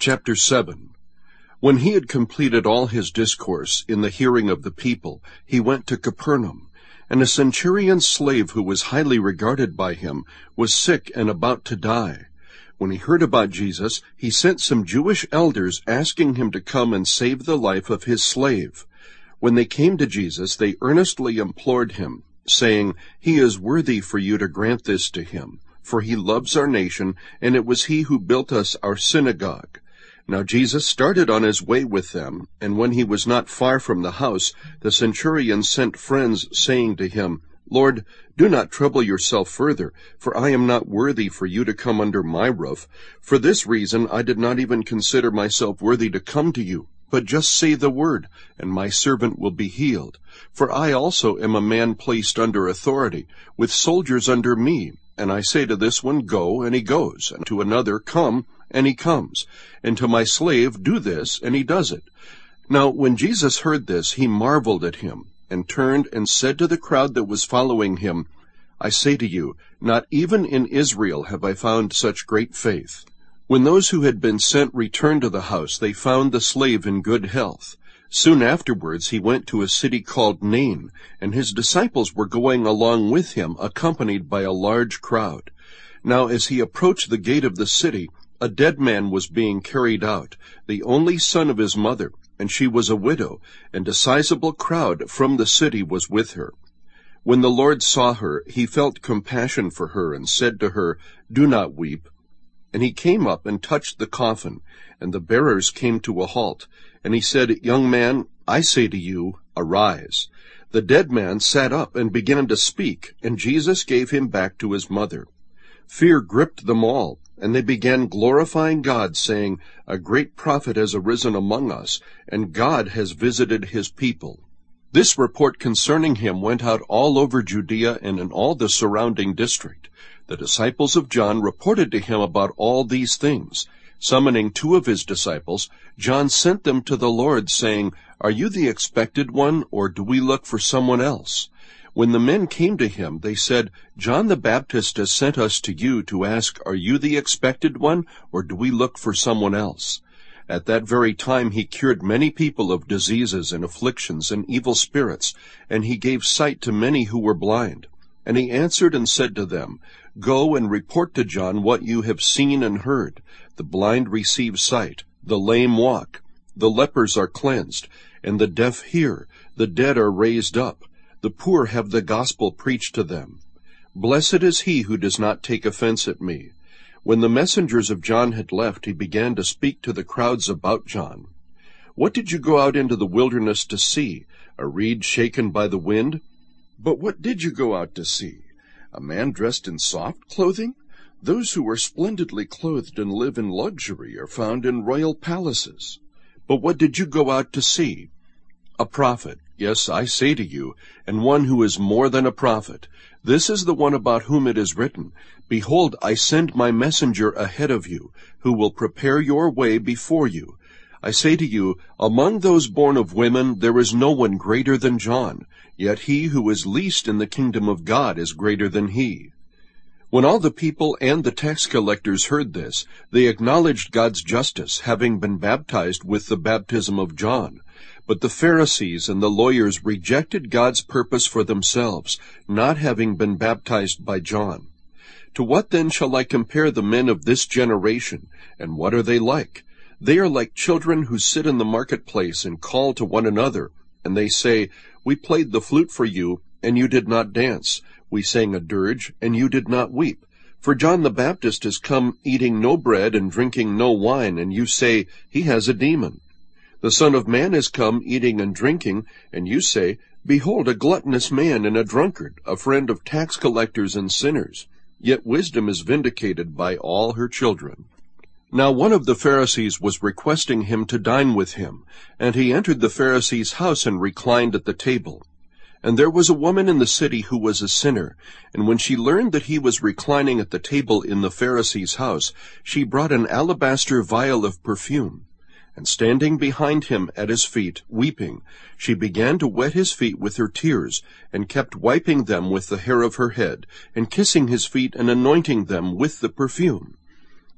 Chapter 7. When he had completed all his discourse in the hearing of the people, he went to Capernaum. And a centurion's slave who was highly regarded by him was sick and about to die. When he heard about Jesus, he sent some Jewish elders asking him to come and save the life of his slave. When they came to Jesus, they earnestly implored him, saying, "He is worthy for you to grant this to him, for he loves our nation, and it was he who built us our synagogue." Now Jesus started on his way with them, and when he was not far from the house, the centurion sent friends, saying to him, "Lord, do not trouble yourself further, for I am not worthy for you to come under my roof. For this reason I did not even consider myself worthy to come to you. But just say the word, and my servant will be healed. For I also am a man placed under authority, with soldiers under me. And I say to this one, 'Go,' and he goes, and to another, 'Come,' and he comes, and to my slave, 'Do this,' and he does it." Now when Jesus heard this, he marveled at him, and turned and said to the crowd that was following him, "I say to you, not even in Israel have I found such great faith." When those who had been sent returned to the house, they found the slave in good health. Soon afterwards he went to a city called Nain, and his disciples were going along with him, accompanied by a large crowd. Now as he approached the gate of the city, a dead man was being carried out, the only son of his mother, and she was a widow, and a sizable crowd from the city was with her. When the Lord saw her, he felt compassion for her, and said to her, "Do not weep." And he came up and touched the coffin, and the bearers came to a halt. And he said, "Young man, I say to you, arise." The dead man sat up and began to speak, and Jesus gave him back to his mother. Fear gripped them all, and they began glorifying God, saying, "A great prophet has arisen among us, and God has visited his people." This report concerning him went out all over Judea and in all the surrounding district. The disciples of John reported to him about all these things. Summoning 2 of his disciples, John sent them to the Lord, saying, "Are you the expected one, or do we look for someone else?" When the men came to him, they said, "John the Baptist has sent us to you to ask, 'Are you the expected one, or do we look for someone else?'" At that very time he cured many people of diseases and afflictions and evil spirits, and he gave sight to many who were blind. And he answered and said to them, "Go and report to John what you have seen and heard. The blind receive sight, the lame walk, the lepers are cleansed, and the deaf hear, the dead are raised up, the poor have the gospel preached to them. Blessed is he who does not take offense at me." When the messengers of John had left, he began to speak to the crowds about John. "What did you go out into the wilderness to see? A reed shaken by the wind? But what did you go out to see? A man dressed in soft clothing? Those who are splendidly clothed and live in luxury are found in royal palaces. But what did you go out to see? A prophet, yes, I say to you, and one who is more than a prophet. This is the one about whom it is written, 'Behold, I send my messenger ahead of you, who will prepare your way before you.' I say to you, among those born of women there is no one greater than John, yet he who is least in the kingdom of God is greater than he." When all the people and the tax collectors heard this, they acknowledged God's justice, having been baptized with the baptism of John. But the Pharisees and the lawyers rejected God's purpose for themselves, not having been baptized by John. "To what then shall I compare the men of this generation, and what are they like? They are like children who sit in the marketplace and call to one another, and they say, 'We played the flute for you, and you did not dance. We sang a dirge, and you did not weep. For John the Baptist has come eating no bread and drinking no wine, and you say, he has a demon. The Son of Man has come eating and drinking, and you say, Behold, a gluttonous man and a drunkard, a friend of tax collectors and sinners. Yet wisdom is vindicated by all her children." Now one of the Pharisees was requesting him to dine with him, and he entered the Pharisee's house and reclined at the table. And there was a woman in the city who was a sinner, and when she learned that he was reclining at the table in the Pharisee's house, she brought an alabaster vial of perfume. And standing behind him at his feet, weeping, she began to wet his feet with her tears, and kept wiping them with the hair of her head, and kissing his feet and anointing them with the perfume.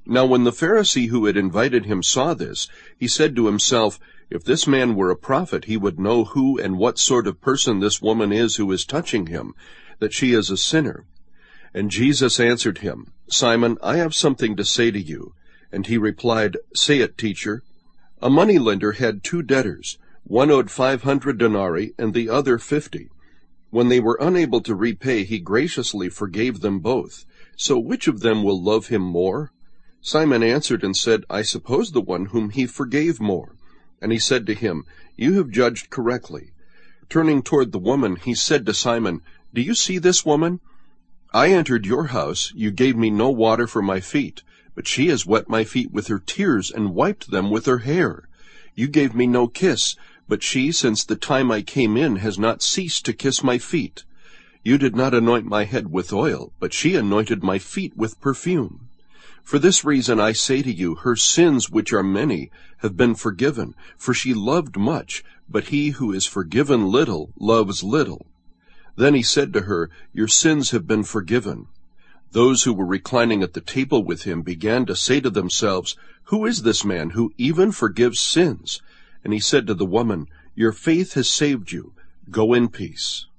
Now when the Pharisee who had invited him saw this, he said to himself, "If this man were a prophet, he would know who and what sort of person this woman is who is touching him, that she is a sinner." And Jesus answered him, "Simon, I have something to say to you." And he replied, "Say it, teacher." A moneylender had 2 debtors. One owed 500 denarii and the other 50. When they were unable to repay, he graciously forgave them both. So which of them will love him more? Simon answered and said, "I suppose the one whom he forgave more." And he said to him, "You have judged correctly." Turning toward the woman, he said to Simon, "Do you see this woman? I entered your house. You gave me no water for my feet, but she has wet my feet with her tears and wiped them with her hair. You gave me no kiss, but she, since the time I came in, has not ceased to kiss my feet. You did not anoint my head with oil, but she anointed my feet with perfume. For this reason I say to you, her sins, which are many, have been forgiven, for she loved much, but he who is forgiven little loves little." Then he said to her, "Your sins have been forgiven." Those who were reclining at the table with him began to say to themselves, "Who is this man who even forgives sins?" And he said to the woman, "Your faith has saved you. Go in peace."